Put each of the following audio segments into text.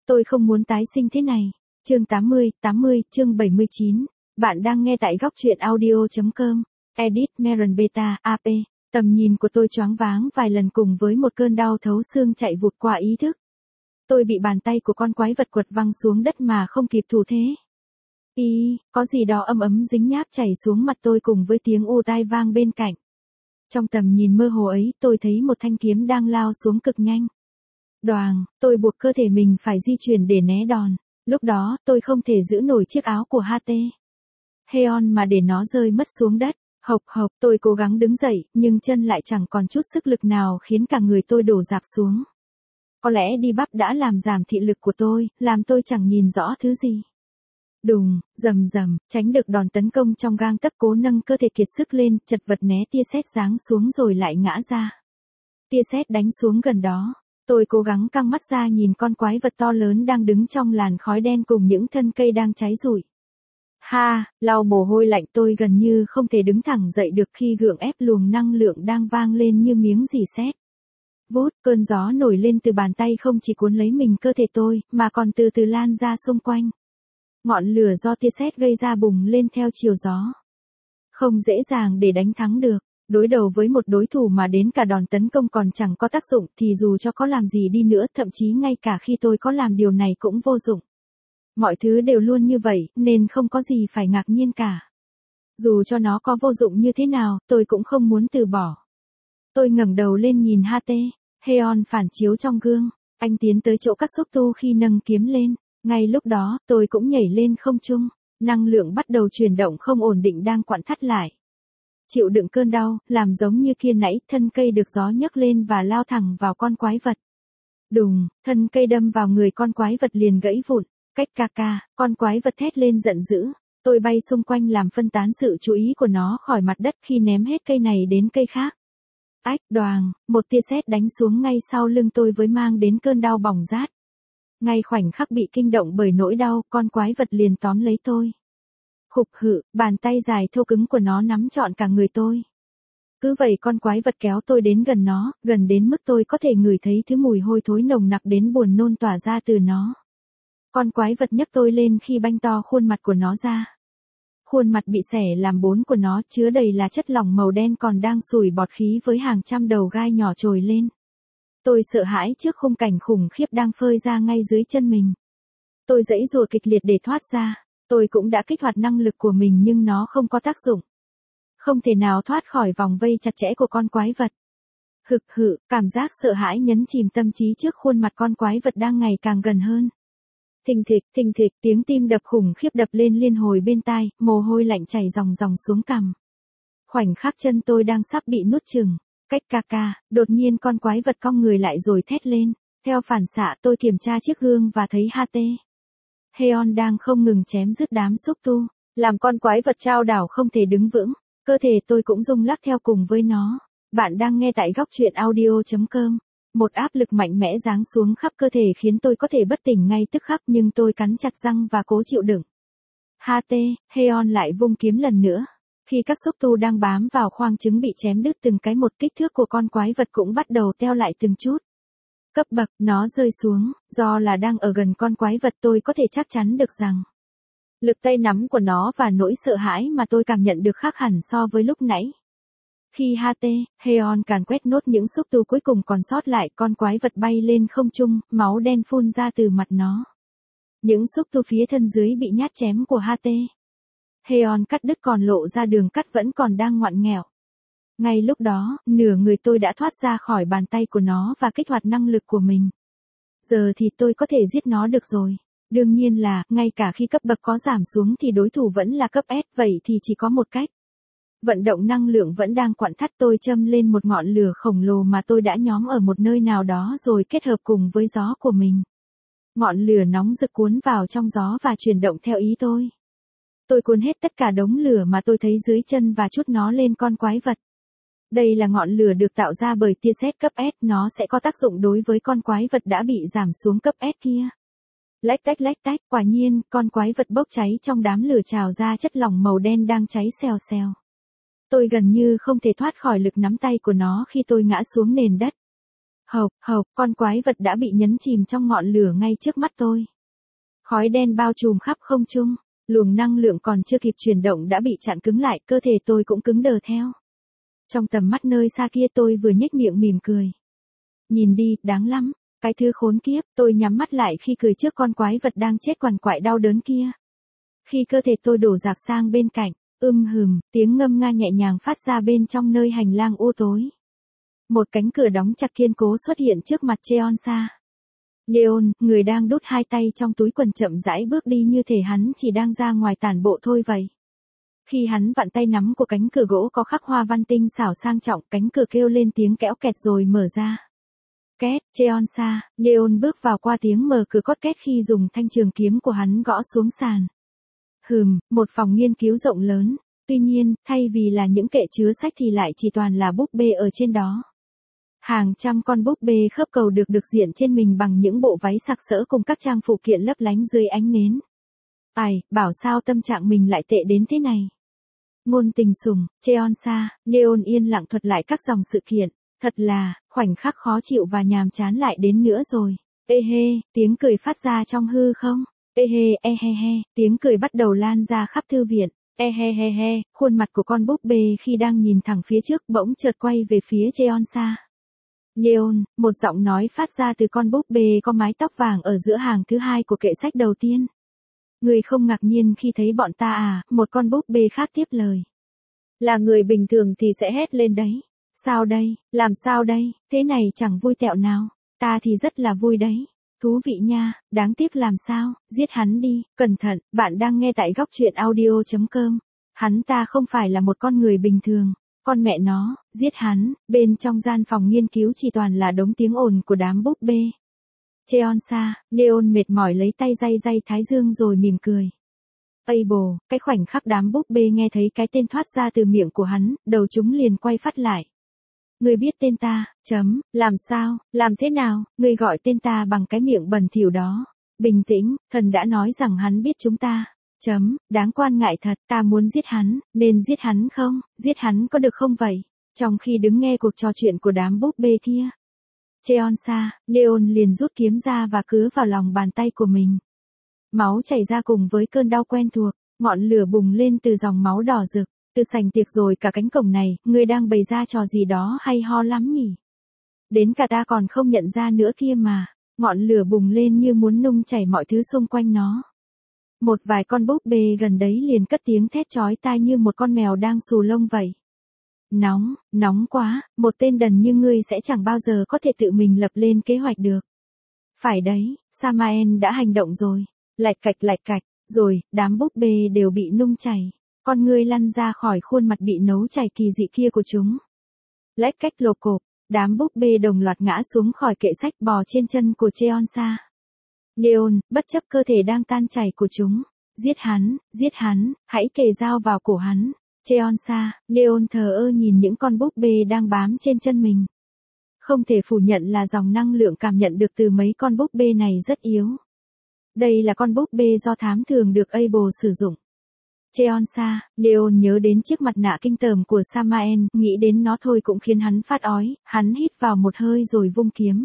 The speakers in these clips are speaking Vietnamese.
Tôi không muốn tái sinh thế này. Chương 80, chương 79. Bạn đang nghe tại góc truyện audio.com. Edit Meron Beta, AP. Tầm nhìn của tôi choáng váng vài lần cùng với một cơn đau thấu xương chạy vụt qua ý thức. Tôi bị bàn tay của con quái vật quật văng xuống đất mà không kịp thủ thế. Có gì đó ấm ấm dính nháp chảy xuống mặt tôi cùng với tiếng u tai vang bên cạnh. Trong tầm nhìn mơ hồ ấy, tôi thấy một thanh kiếm đang lao xuống cực nhanh. Đoàng, tôi buộc cơ thể mình phải di chuyển để né đòn. Lúc đó, tôi không thể giữ nổi chiếc áo của HT Heon mà để nó rơi mất xuống đất. Hộc, tôi cố gắng đứng dậy, nhưng chân lại chẳng còn chút sức lực nào khiến cả người tôi đổ rạp xuống. Có lẽ đi bắp đã làm giảm thị lực của tôi, làm tôi chẳng nhìn rõ thứ gì. Đùng, rầm, tránh được đòn tấn công trong gang tấc, cố nâng cơ thể kiệt sức lên, chật vật né tia sét giáng xuống rồi lại ngã ra. Tia sét đánh xuống gần đó. Tôi cố gắng căng mắt ra nhìn con quái vật to lớn đang đứng trong làn khói đen cùng những thân cây đang cháy rụi. Lau mồ hôi lạnh, tôi gần như không thể đứng thẳng dậy được khi gượng ép luồng năng lượng đang vang lên như miếng rỉ sét. Vút, cơn gió nổi lên từ bàn tay không chỉ cuốn lấy mình cơ thể tôi, mà còn từ từ lan ra xung quanh. Ngọn lửa do tia sét gây ra bùng lên theo chiều gió. Không dễ dàng để đánh thắng được. Đối đầu với một đối thủ mà đến cả đòn tấn công còn chẳng có tác dụng thì dù cho có làm gì đi nữa, thậm chí ngay cả khi tôi có làm điều này cũng vô dụng. Mọi thứ đều luôn như vậy, nên không có gì phải ngạc nhiên cả. Dù cho nó có vô dụng như thế nào, tôi cũng không muốn từ bỏ. Tôi ngẩng đầu lên nhìn HT Heon phản chiếu trong gương. Anh tiến tới chỗ các xúc tu khi nâng kiếm lên. Ngay lúc đó, tôi cũng nhảy lên không trung. Năng lượng bắt đầu chuyển động không ổn định đang quặn thắt lại. Chịu đựng cơn đau, làm giống như kia nãy, thân cây được gió nhấc lên và lao thẳng vào con quái vật. Đùng, thân cây đâm vào người con quái vật liền gãy vụn. Cách con quái vật thét lên giận dữ. Tôi bay xung quanh làm phân tán sự chú ý của nó khỏi mặt đất khi ném hết cây này đến cây khác. Đoàng, một tia sét đánh xuống ngay sau lưng tôi với mang đến cơn đau bỏng rát. Ngay khoảnh khắc bị kinh động bởi nỗi đau, con quái vật liền tóm lấy tôi. Khục khự, bàn tay dài thô cứng của nó nắm trọn cả người tôi. Cứ vậy con quái vật kéo tôi đến gần nó, gần đến mức tôi có thể ngửi thấy thứ mùi hôi thối nồng nặc đến buồn nôn tỏa ra từ nó. Con quái vật nhấc tôi lên khi banh to khuôn mặt của nó ra. Khuôn mặt bị xẻ làm bốn của nó chứa đầy là chất lỏng màu đen còn đang sủi bọt khí với hàng trăm đầu gai nhỏ trồi lên. Tôi sợ hãi trước khung cảnh khủng khiếp đang phơi ra ngay dưới chân mình. Tôi giãy giụa kịch liệt để thoát ra. Tôi cũng đã kích hoạt năng lực của mình nhưng nó không có tác dụng. Không thể nào thoát khỏi vòng vây chặt chẽ của con quái vật. Cảm giác sợ hãi nhấn chìm tâm trí trước khuôn mặt con quái vật đang ngày càng gần hơn. Thình thịch, tiếng tim đập khủng khiếp đập lên liên hồi bên tai, mồ hôi lạnh chảy ròng ròng xuống cằm. Khoảnh khắc chân tôi đang sắp bị nuốt chửng. Đột nhiên con quái vật cong người lại rồi thét lên. Theo phản xạ tôi kiểm tra chiếc gương và thấy HT Heon đang không ngừng chém dứt đám xúc tu, làm con quái vật chao đảo không thể đứng vững. Cơ thể tôi cũng rung lắc theo cùng với nó. Bạn đang nghe tại góc truyện audio.com. Một áp lực mạnh mẽ giáng xuống khắp cơ thể khiến tôi có thể bất tỉnh ngay tức khắc, nhưng tôi cắn chặt răng và cố chịu đựng. HT Heon lại vung kiếm lần nữa. Khi các xúc tu đang bám vào khoang trứng bị chém đứt từng cái một, kích thước của con quái vật cũng bắt đầu teo lại từng chút. Cấp bậc, nó rơi xuống, do là đang ở gần con quái vật tôi có thể chắc chắn được rằng lực tay nắm của nó và nỗi sợ hãi mà tôi cảm nhận được khác hẳn so với lúc nãy. Khi HT Heon càn quét nốt những xúc tu cuối cùng còn sót lại, con quái vật bay lên không trung, máu đen phun ra từ mặt nó. Những xúc tu phía thân dưới bị nhát chém của HT Heon cắt đứt còn lộ ra đường cắt vẫn còn đang ngoằn nghèo. Ngay lúc đó, nửa người tôi đã thoát ra khỏi bàn tay của nó và kích hoạt năng lực của mình. Giờ thì tôi có thể giết nó được rồi. Đương nhiên là, ngay cả khi cấp bậc có giảm xuống thì đối thủ vẫn là cấp S, vậy thì chỉ có một cách. Vận động năng lượng vẫn đang quặn thắt, tôi châm lên một ngọn lửa khổng lồ mà tôi đã nhóm ở một nơi nào đó rồi kết hợp cùng với gió của mình. Ngọn lửa nóng rực cuốn vào trong gió và chuyển động theo ý tôi. Tôi cuốn hết tất cả đống lửa mà tôi thấy dưới chân và trút nó lên con quái vật. Đây là ngọn lửa được tạo ra bởi tia sét cấp S, nó sẽ có tác dụng đối với con quái vật đã bị giảm xuống cấp S kia. Lách tách, quả nhiên, con quái vật bốc cháy trong đám lửa trào ra chất lỏng màu đen đang cháy xèo xèo. Tôi gần như không thể thoát khỏi lực nắm tay của nó khi tôi ngã xuống nền đất. Hộc, hộc, con quái vật đã bị nhấn chìm trong ngọn lửa ngay trước mắt tôi. Khói đen bao trùm khắp không trung, luồng năng lượng còn chưa kịp chuyển động đã bị chặn cứng lại, cơ thể tôi cũng cứng đờ theo. Trong tầm mắt nơi xa kia tôi vừa nhếch miệng mỉm cười. Nhìn đi, đáng lắm, cái thứ khốn kiếp, tôi nhắm mắt lại khi cười trước con quái vật đang chết quằn quại đau đớn kia. Khi cơ thể tôi đổ dạt sang bên cạnh, tiếng ngâm nga nhẹ nhàng phát ra bên trong nơi hành lang u tối. Một cánh cửa đóng chặt kiên cố xuất hiện trước mặt Cheonsa. Leon, người đang đút hai tay trong túi quần chậm rãi bước đi như thể hắn chỉ đang ra ngoài tản bộ thôi vậy. Khi hắn vặn tay nắm của cánh cửa gỗ có khắc hoa văn tinh xảo sang trọng, cánh cửa kêu lên tiếng kéo kẹt rồi mở ra. Két, Cheonsa, Leon bước vào qua tiếng mở cửa cót két khi dùng thanh trường kiếm của hắn gõ xuống sàn. Một phòng nghiên cứu rộng lớn, tuy nhiên, thay vì là những kệ chứa sách thì lại chỉ toàn là búp bê ở trên đó. Hàng trăm con búp bê khớp cầu được diện trên mình bằng những bộ váy sặc sỡ cùng các trang phụ kiện lấp lánh dưới ánh nến. Ai, bảo sao tâm trạng mình lại tệ đến thế này. Ngôn tình sủng, Cheonsa, Leon yên lặng thuật lại các dòng sự kiện. Thật là, khoảnh khắc khó chịu và nhàm chán lại đến nữa rồi. Ê hê, tiếng cười phát ra trong hư không. Ê hê, e he he, tiếng cười bắt đầu lan ra khắp thư viện. E he he he, khuôn mặt của con búp bê khi đang nhìn thẳng phía trước bỗng chợt quay về phía Cheonsa. Leon, một giọng nói phát ra từ con búp bê có mái tóc vàng ở giữa hàng thứ hai của kệ sách đầu tiên. Người không ngạc nhiên khi thấy bọn ta à, một con búp bê khác tiếp lời. Là người bình thường thì sẽ hét lên đấy. Sao đây, làm sao đây, thế này chẳng vui tẹo nào, ta thì rất là vui đấy. Thú vị nha, đáng tiếc làm sao, giết hắn đi, cẩn thận, bạn đang nghe tại góc truyện audio.com. Hắn ta không phải là một con người bình thường, con mẹ nó, giết hắn, bên trong gian phòng nghiên cứu chỉ toàn là đống tiếng ồn của đám búp bê. Cheonsa, Leon mệt mỏi lấy tay day thái dương rồi mỉm cười. Ây bồ, cái khoảnh khắc đám búp bê nghe thấy cái tên thoát ra từ miệng của hắn, đầu chúng liền quay phát lại. Ngươi biết tên ta, làm sao, làm thế nào, ngươi gọi tên ta bằng cái miệng bẩn thỉu đó. Bình tĩnh, thần đã nói rằng hắn biết chúng ta. Đáng quan ngại thật, ta muốn giết hắn, nên giết hắn không, giết hắn có được không vậy? Trong khi đứng nghe cuộc trò chuyện của đám búp bê kia. Cheonsa, Leon liền rút kiếm ra và cứa vào lòng bàn tay của mình. Máu chảy ra cùng với cơn đau quen thuộc, ngọn lửa bùng lên từ dòng máu đỏ rực. Từ sảnh tiệc rồi cả cánh cổng này, ngươi đang bày ra trò gì đó hay ho lắm nhỉ? Đến cả ta còn không nhận ra nữa kia mà. Ngọn lửa bùng lên như muốn nung chảy mọi thứ xung quanh nó. Một vài con búp bê gần đấy liền cất tiếng thét chói tai như một con mèo đang xù lông vậy. Nóng quá, một tên đần như ngươi sẽ chẳng bao giờ có thể tự mình lập lên kế hoạch được. Phải đấy, Samael đã hành động rồi. Lạch cạch, rồi, đám búp bê đều bị nung chảy. Con ngươi lăn ra khỏi khuôn mặt bị nấu chảy kỳ dị kia của chúng. Lách cách lộp cộp, đám búp bê đồng loạt ngã xuống khỏi kệ sách bò trên chân của Cheonsa. Leon, bất chấp cơ thể đang tan chảy của chúng. Giết hắn, hãy kề dao vào cổ hắn. Cheonsa, Leon thờ ơ nhìn những con búp bê đang bám trên chân mình. Không thể phủ nhận là dòng năng lượng cảm nhận được từ mấy con búp bê này rất yếu. Đây là con búp bê do thám thường được Abel sử dụng. Cheonsa, Leon nhớ đến chiếc mặt nạ kinh tởm của Samael, nghĩ đến nó thôi cũng khiến hắn phát ói, hắn hít vào một hơi rồi vung kiếm.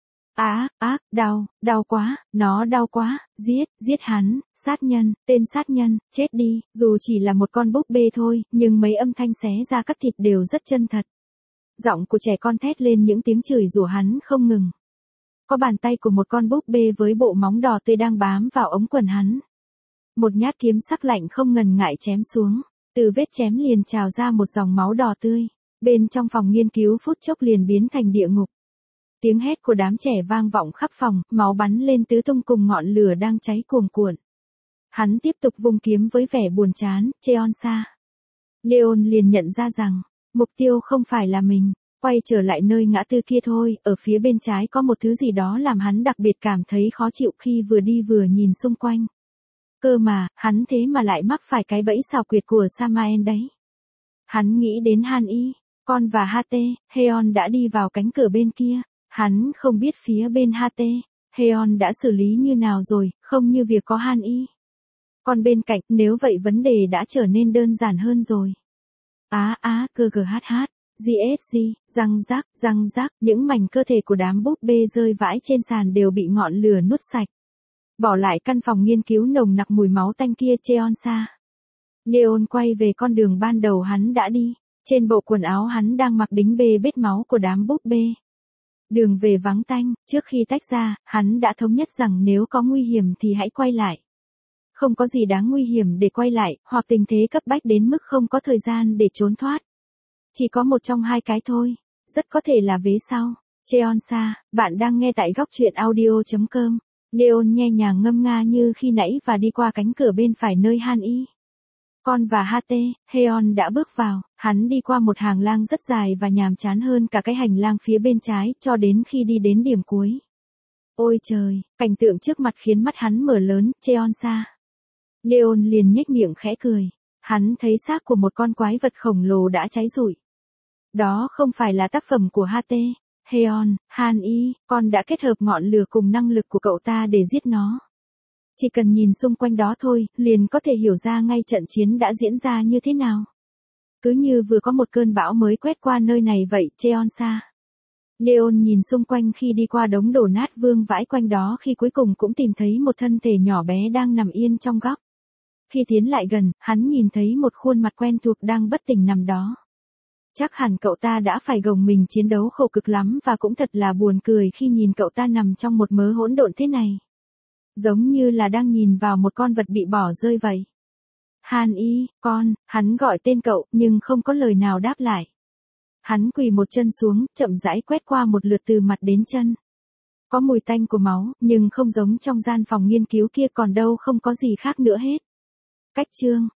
Đau quá, nó đau quá, giết hắn, sát nhân, tên sát nhân, chết đi, dù chỉ là một con búp bê thôi, nhưng mấy âm thanh xé ra cắt thịt đều rất chân thật. Giọng của trẻ con thét lên những tiếng chửi rủa hắn không ngừng. Có bàn tay của một con búp bê với bộ móng đỏ tươi đang bám vào ống quần hắn. Một nhát kiếm sắc lạnh không ngần ngại chém xuống, từ vết chém liền trào ra một dòng máu đỏ tươi, bên trong phòng nghiên cứu phút chốc liền biến thành địa ngục. Tiếng hét của đám trẻ vang vọng khắp phòng, máu bắn lên tứ tung cùng ngọn lửa đang cháy cuồn cuộn. Hắn tiếp tục vung kiếm với vẻ buồn chán, Cheonsa. Leon liền nhận ra rằng, mục tiêu không phải là mình, quay trở lại nơi ngã tư kia thôi, ở phía bên trái có một thứ gì đó làm hắn đặc biệt cảm thấy khó chịu khi vừa đi vừa nhìn xung quanh. Cơ mà, hắn thế mà lại mắc phải cái bẫy xào quyệt của Samael đấy. Hắn nghĩ đến Han Y, con và HT, Heon đã đi vào cánh cửa bên kia. Hắn không biết phía bên HT, Heon đã xử lý như nào rồi, không như việc có Han Y. Còn bên cạnh, nếu vậy vấn đề đã trở nên đơn giản hơn rồi. GGHH, GSG, răng rác, những mảnh cơ thể của đám búp bê rơi vãi trên sàn đều bị ngọn lửa nuốt sạch. Bỏ lại căn phòng nghiên cứu nồng nặc mùi máu tanh kia Cheonsa. Leon quay về con đường ban đầu hắn đã đi. Trên bộ quần áo hắn đang mặc đính bê bết máu của đám búp bê. Đường về vắng tanh, trước khi tách ra, hắn đã thống nhất rằng nếu có nguy hiểm thì hãy quay lại. Không có gì đáng nguy hiểm để quay lại, hoặc tình thế cấp bách đến mức không có thời gian để trốn thoát. Chỉ có một trong hai cái thôi, rất có thể là vế sau. Cheonsa, bạn đang nghe tại góc truyện audio.com. Leon nhẹ nhàng ngâm nga như khi nãy và đi qua cánh cửa bên phải nơi Han Y. Con và Heon đã bước vào, hắn đi qua một hàng lang rất dài và nhàm chán hơn cả cái hành lang phía bên trái cho đến khi đi đến điểm cuối. Ôi trời, cảnh tượng trước mặt khiến mắt hắn mở lớn, Cheonsa. Leon liền nhếch miệng khẽ cười. Hắn thấy xác của một con quái vật khổng lồ đã cháy rụi. Đó không phải là tác phẩm của Heon, Han Y, con đã kết hợp ngọn lửa cùng năng lực của cậu ta để giết nó. Chỉ cần nhìn xung quanh đó thôi, liền có thể hiểu ra ngay trận chiến đã diễn ra như thế nào. Cứ như vừa có một cơn bão mới quét qua nơi này vậy, Cheonsa. Leon nhìn xung quanh khi đi qua đống đổ nát vương vãi quanh đó khi cuối cùng cũng tìm thấy một thân thể nhỏ bé đang nằm yên trong góc. Khi tiến lại gần, hắn nhìn thấy một khuôn mặt quen thuộc đang bất tỉnh nằm đó. Chắc hẳn cậu ta đã phải gồng mình chiến đấu khổ cực lắm và cũng thật là buồn cười khi nhìn cậu ta nằm trong một mớ hỗn độn thế này. Giống như là đang nhìn vào một con vật bị bỏ rơi vậy. Han Y, con, hắn gọi tên cậu nhưng không có lời nào đáp lại. Hắn quỳ một chân xuống, chậm rãi quét qua một lượt từ mặt đến chân. Có mùi tanh của máu, nhưng không giống trong gian phòng nghiên cứu kia còn đâu không có gì khác nữa hết. Cách chương